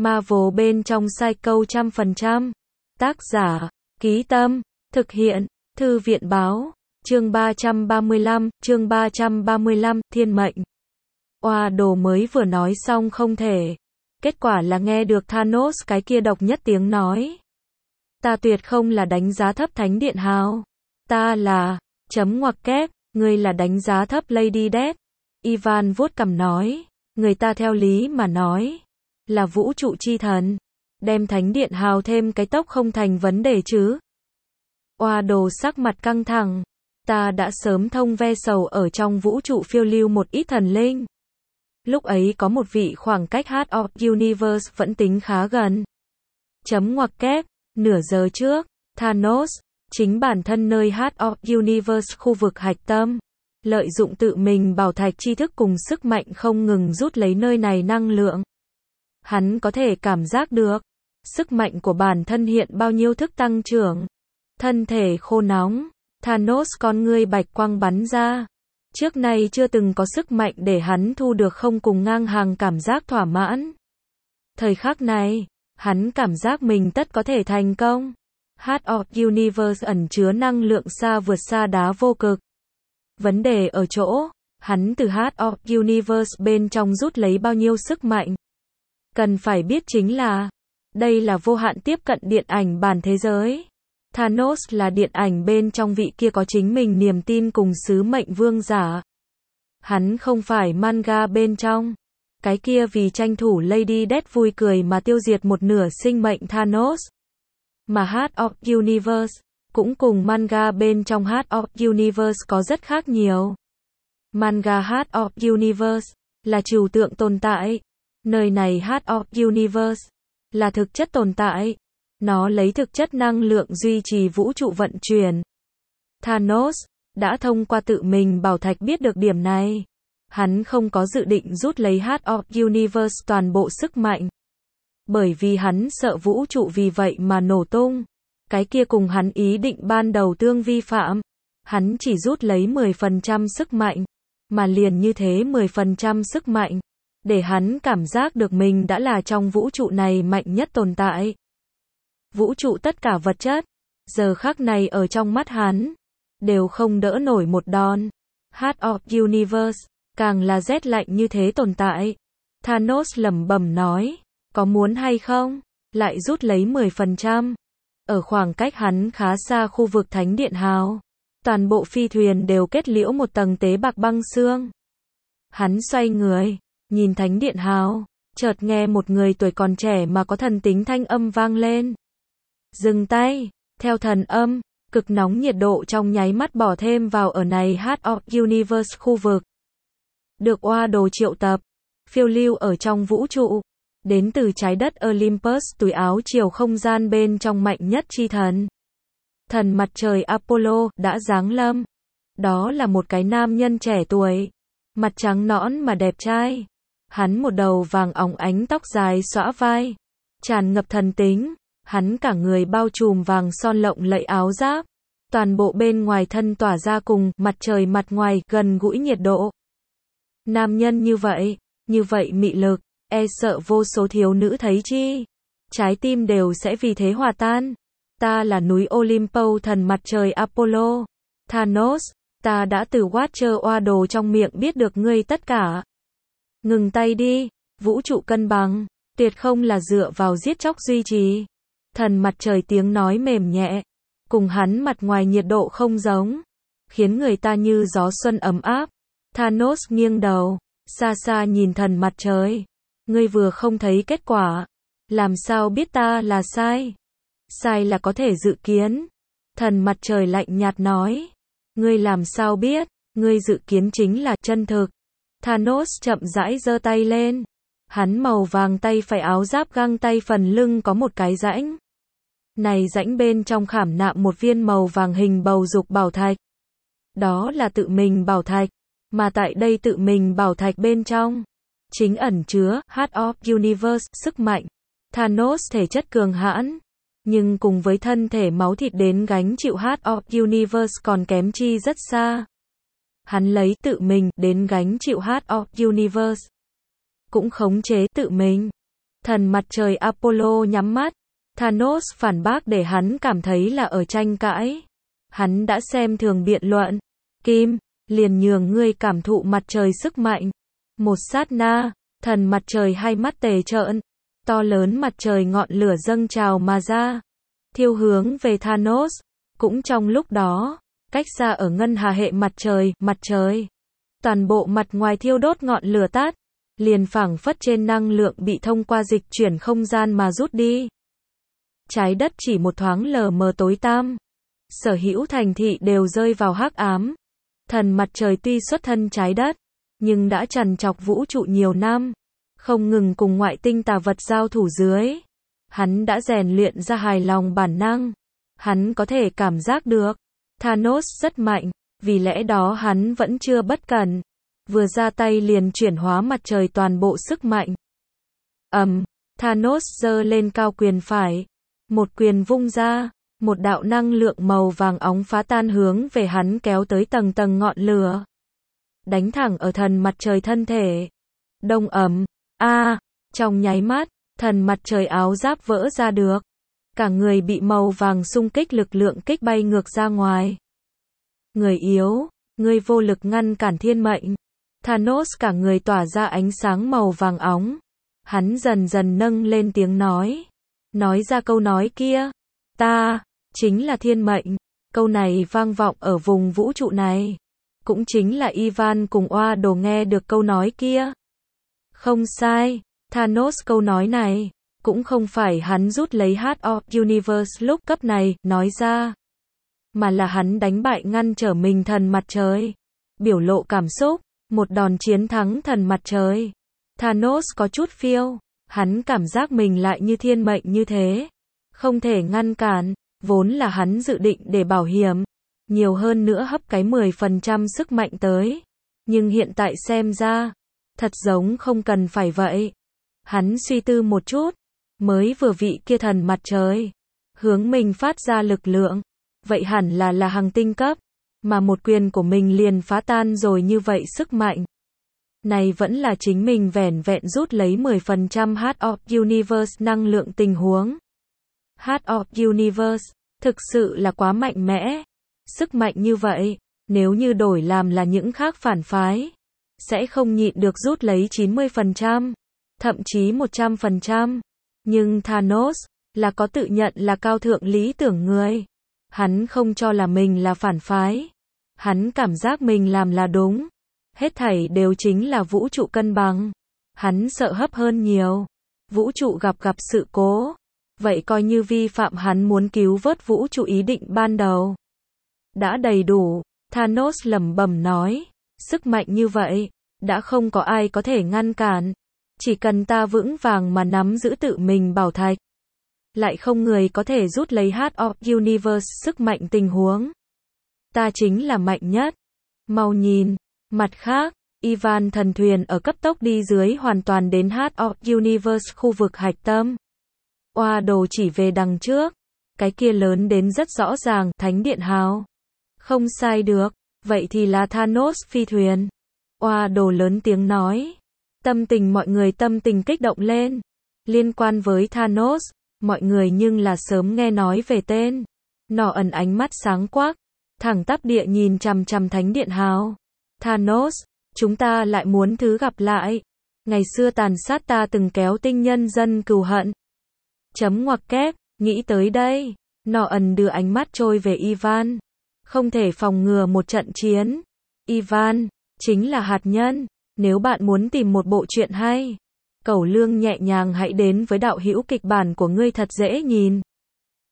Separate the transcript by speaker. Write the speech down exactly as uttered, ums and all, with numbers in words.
Speaker 1: Marvel bên trong Psycho trăm phần trăm. Tác giả, Ký Tâm, thực hiện, Thư viện Báo, chương ba trăm ba mươi lăm, chương ba trăm ba mươi lăm, Thiên mệnh. Oa đồ mới vừa nói xong không thể. Kết quả là nghe được Thanos cái kia độc nhất tiếng nói. Ta tuyệt không là đánh giá thấp Thánh Điện Hào. Ta là, chấm ngoặc kép, ngươi là đánh giá thấp Lady Death. Ivan vuốt cằm nói, người ta theo lý mà nói, là vũ trụ chi thần. Đem Thánh Điện Hào thêm cái tốc không thành vấn đề chứ. Oa đồ sắc mặt căng thẳng. Ta đã sớm thông ve sầu ở trong vũ trụ phiêu lưu một ít thần linh. Lúc ấy có một vị khoảng cách Heart of Universe vẫn tính khá gần. Chấm ngoặc kép, nửa giờ trước, Thanos, chính bản thân nơi Heart of Universe khu vực hạch tâm, lợi dụng tự mình bảo thạch tri thức cùng sức mạnh không ngừng rút lấy nơi này năng lượng. Hắn có thể cảm giác được, sức mạnh của bản thân hiện bao nhiêu thức tăng trưởng. Thân thể khô nóng, Thanos con ngươi bạch quang bắn ra. Trước nay chưa từng có sức mạnh để hắn thu được không cùng ngang hàng cảm giác thỏa mãn. Thời khắc này, hắn cảm giác mình tất có thể thành công. Heart of Universe ẩn chứa năng lượng xa vượt xa đá vô cực. Vấn đề ở chỗ, hắn từ Heart of Universe bên trong rút lấy bao nhiêu sức mạnh. Cần phải biết chính là, đây là vô hạn tiếp cận điện ảnh bản thế giới. Thanos là điện ảnh bên trong vị kia có chính mình niềm tin cùng sứ mệnh vương giả. Hắn không phải manga bên trong. Cái kia vì tranh thủ Lady Death vui cười mà tiêu diệt một nửa sinh mệnh Thanos. Mà Heart of Universe, cũng cùng manga bên trong Heart of Universe có rất khác nhiều. Manga Heart of Universe, là trừu tượng tồn tại. Nơi này Heart of Universe, là thực chất tồn tại. Nó lấy thực chất năng lượng duy trì vũ trụ vận chuyển. Thanos đã thông qua tự mình bảo thạch biết được điểm này. Hắn không có dự định rút lấy Heart of Universe toàn bộ sức mạnh. Bởi vì hắn sợ vũ trụ vì vậy mà nổ tung. Cái kia cùng hắn ý định ban đầu tương vi phạm. Hắn chỉ rút lấy mười phần trăm sức mạnh. Mà liền như thế mười phần trăm sức mạnh. Để hắn cảm giác được mình đã là trong vũ trụ này mạnh nhất tồn tại. Vũ trụ tất cả vật chất, giờ khắc này ở trong mắt hắn, đều không đỡ nổi một đòn. Heart of Universe, càng là rét lạnh như thế tồn tại. Thanos lẩm bẩm nói, có muốn hay không, lại rút lấy mười phần trăm. Ở khoảng cách hắn khá xa khu vực Thánh Điện Hào, toàn bộ phi thuyền đều kết liễu một tầng tế bạc băng xương. Hắn xoay người, nhìn Thánh Điện Hào, chợt nghe một người tuổi còn trẻ mà có thần tính thanh âm vang lên. Dừng tay, theo thần âm, cực nóng nhiệt độ trong nháy mắt bỏ thêm vào ở này Heart of Universe khu vực. Được oa đồ triệu tập, phiêu lưu ở trong vũ trụ, đến từ trái đất Olympus túi áo chiều không gian bên trong mạnh nhất chi thần. Thần mặt trời Apollo đã giáng lâm. Đó là một cái nam nhân trẻ tuổi, mặt trắng nõn mà đẹp trai. Hắn một đầu vàng óng ánh tóc dài xõa vai, tràn ngập thần tính. Hắn cả người bao trùm vàng son lộng lẫy áo giáp, toàn bộ bên ngoài thân tỏa ra cùng mặt trời mặt ngoài gần gũi nhiệt độ. Nam nhân như vậy, như vậy mị lực, e sợ vô số thiếu nữ thấy chi, trái tim đều sẽ vì thế hòa tan. Ta là núi Olympus thần mặt trời Apollo. Thanos, ta đã từ Watcher oa đồ trong miệng biết được ngươi tất cả. Ngừng tay đi, vũ trụ cân bằng, tuyệt không là dựa vào giết chóc duy trì. Thần mặt trời tiếng nói mềm nhẹ, cùng hắn mặt ngoài nhiệt độ không giống, khiến người ta như gió xuân ấm áp. Thanos nghiêng đầu, xa xa nhìn thần mặt trời. Ngươi vừa không thấy kết quả, làm sao biết ta là sai? Sai là có thể dự kiến. Thần mặt trời lạnh nhạt nói. Ngươi làm sao biết? Ngươi dự kiến chính là chân thực. Thanos chậm rãi giơ tay lên. Hắn màu vàng tay phải áo giáp găng tay phần lưng có một cái rãnh. Này rãnh bên trong khảm nạm một viên màu vàng hình bầu dục bảo thạch. Đó là tự mình bảo thạch, mà tại đây tự mình bảo thạch bên trong, chính ẩn chứa Heart of Universe, sức mạnh. Thanos thể chất cường hãn, nhưng cùng với thân thể máu thịt đến gánh chịu Heart of Universe còn kém chi rất xa. Hắn lấy tự mình đến gánh chịu Heart of Universe, cũng khống chế tự mình. Thần mặt trời Apollo nhắm mắt. Thanos phản bác để hắn cảm thấy là ở tranh cãi. Hắn đã xem thường biện luận. Kim, liền nhường ngươi cảm thụ mặt trời sức mạnh. Một sát na, thần mặt trời hai mắt tề trợn. To lớn mặt trời ngọn lửa dâng trào mà ra. Thiêu hướng về Thanos. Cũng trong lúc đó, cách xa ở ngân hà hệ mặt trời, mặt trời. Toàn bộ mặt ngoài thiêu đốt ngọn lửa tát. Liền phảng phất trên năng lượng bị thông qua dịch chuyển không gian mà rút đi. Trái đất chỉ một thoáng lờ mờ tối tăm. Sở hữu thành thị đều rơi vào hắc ám. Thần mặt trời tuy xuất thân trái đất, nhưng đã trằn trọc vũ trụ nhiều năm, không ngừng cùng ngoại tinh tà vật giao thủ dưới. Hắn đã rèn luyện ra hài lòng bản năng. Hắn có thể cảm giác được Thanos rất mạnh, vì lẽ đó hắn vẫn chưa bất cẩn. Vừa ra tay liền chuyển hóa mặt trời toàn bộ sức mạnh. Ầm, um, Thanos giơ lên cao quyền phải, một quyền vung ra, một đạo năng lượng màu vàng óng phá tan hướng về hắn kéo tới tầng tầng ngọn lửa. Đánh thẳng ở thần mặt trời thân thể. Đông ầm, a, à, trong nháy mắt, thần mặt trời áo giáp vỡ ra được. Cả người bị màu vàng xung kích lực lượng kích bay ngược ra ngoài. Người yếu, người vô lực ngăn cản thiên mệnh. Thanos cả người tỏa ra ánh sáng màu vàng óng. Hắn dần dần nâng lên tiếng nói. Nói ra câu nói kia. Ta, chính là thiên mệnh. Câu này vang vọng ở vùng vũ trụ này. Cũng chính là Ivan cùng Oa Đồ nghe được câu nói kia. Không sai, Thanos câu nói này, cũng không phải hắn rút lấy Heart of Universe lúc cấp này, nói ra. Mà là hắn đánh bại ngăn trở mình thần mặt trời. Biểu lộ cảm xúc, một đòn chiến thắng thần mặt trời. Thanos có chút phiêu, hắn cảm giác mình lại như thiên mệnh như thế. Không thể ngăn cản, vốn là hắn dự định để bảo hiểm. Nhiều hơn nữa hấp cái mười phần trăm sức mạnh tới. Nhưng hiện tại xem ra, thật giống không cần phải vậy. Hắn suy tư một chút, mới vừa vị kia thần mặt trời. Hướng mình phát ra lực lượng. Vậy hẳn là là hành tinh cấp. Mà một quyền của mình liền phá tan rồi như vậy sức mạnh. Này vẫn là chính mình vẻn vẹn rút lấy mười phần trăm Heart of Universe năng lượng tình huống. Heart of Universe, thực sự là quá mạnh mẽ. Sức mạnh như vậy, nếu như đổi làm là những khác phản phái, sẽ không nhịn được rút lấy chín mươi phần trăm, thậm chí một trăm phần trăm. Nhưng Thanos, là có tự nhận là cao thượng lý tưởng người. Hắn không cho là mình là phản phái. Hắn cảm giác mình làm là đúng. Hết thảy đều chính là vũ trụ cân bằng. Hắn sợ hấp hơn nhiều. Vũ trụ gặp gặp sự cố. Vậy coi như vi phạm hắn muốn cứu vớt vũ trụ ý định ban đầu. Đã đầy đủ, Thanos lẩm bẩm nói. Sức mạnh như vậy, đã không có ai có thể ngăn cản. Chỉ cần ta vững vàng mà nắm giữ tự mình bảo thạch. Lại không người có thể rút lấy Heart of Universe sức mạnh tình huống. Ta chính là mạnh nhất. Mau nhìn. Mặt khác, Ivan thần thuyền ở cấp tốc đi dưới hoàn toàn đến Heart of Universe khu vực hạch tâm. Oa Đồ chỉ về đằng trước. Cái kia lớn đến rất rõ ràng, Thánh Điện Hào. Không sai được, vậy thì là Thanos phi thuyền. Oa Đồ lớn tiếng nói. Tâm tình mọi người tâm tình kích động lên. Liên quan với Thanos, mọi người nhưng là sớm nghe nói về tên. Nọ ẩn ánh mắt sáng quắc, thẳng tắp địa nhìn chằm chằm Thánh Điện Hào. Thanos, chúng ta lại muốn thứ gặp lại. Ngày xưa tàn sát ta từng kéo tinh nhân dân cừu hận. Chấm ngoặc kép, nghĩ tới đây. Nọ ẩn đưa ánh mắt trôi về Ivan. Không thể phòng ngừa một trận chiến. Ivan, chính là hạt nhân. Nếu bạn muốn tìm một bộ truyện hay, Cẩu Lương nhẹ nhàng hãy đến với đạo hữu kịch bản của ngươi thật dễ nhìn.